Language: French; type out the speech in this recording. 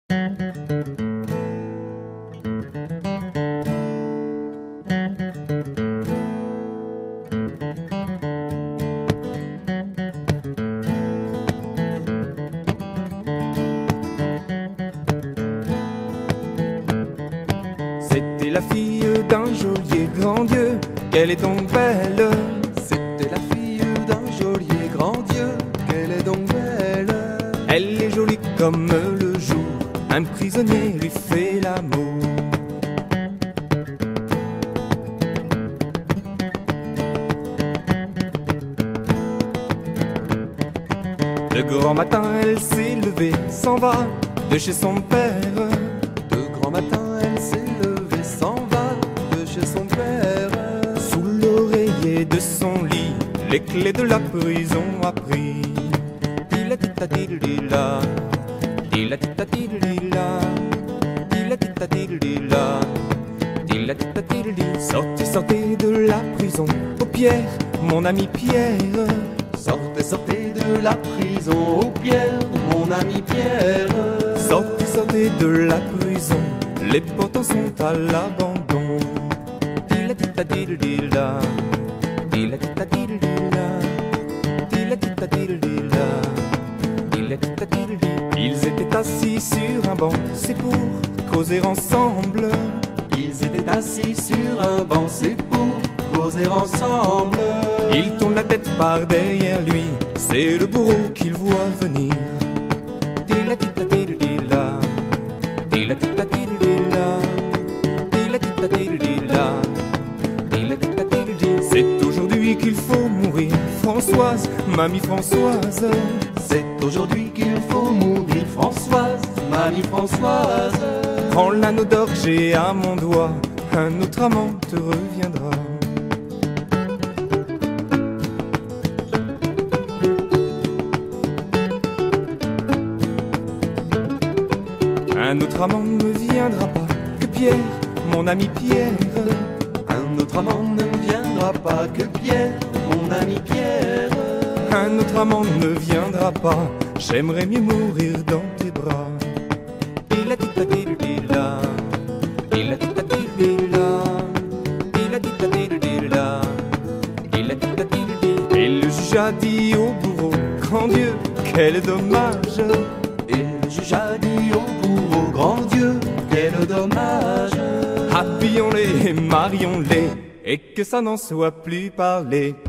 C'était la fille d'un geôlier grand Dieu, qu'elle est donc belle. C'était la fille d'un geôlier grand Dieu, qu'elle est donc belle. Elle est jolie comme le jour, un prisonnier lui fait l'amour. De grand matin elle s'est levée, s'en va de chez son père. De grand matin elle s'est levée, s'en va de chez son père. Sous l'oreiller de son lit, les clés de la prison a pris. Dila-tita-dila, dila-tita-dila, dila-tita-dila, dila-tita-dila. Sortez, sortez de la prison, oh Pierre, mon ami Pierre. Sortez, sortez de la prison, oh Pierre, mon ami Pierre. Sortez, sortez de la prison, les portants sont à l'abandon. Dila-tita-dila, dila-tita-dila, dila-tita-dila, dila-tita-dila. Ils étaient assis sur un banc, c'est pour causer ensemble. Ils étaient assis sur un banc, c'est pour causer ensemble. Il tourne la tête par derrière lui, c'est le bourreau qu'il voit venir. Dila-tita-dila, dila-tita-dila, dila-tita-dila, dila-tita-dila. C'est aujourd'hui qu'il faut mourir, Françoise, mamie Françoise. C'est aujourd'hui qu'il faut mourir, Françoise, mamie Françoise. Prends l'anneau d'or, j'ai à mon doigt, un autre amant te reviendra. Un autre amant ne viendra pas que Pierre, mon ami Pierre. Un autre amant ne viendra pas que Pierre, mon ami Pierre. Un autre amant ne viendra pas, j'aimerais mieux mourir dans tes bras. Dila-tita-dila, dila-tita-dila, dila-tita-dila, dila-tita-dila. Et le juge a dit au bourreau, grand Dieu, quel dommage. Et le juge a dit au bourreau, grand Dieu, quel dommage. Habillons-les et marions-les, et que ça n'en soit plus parlé.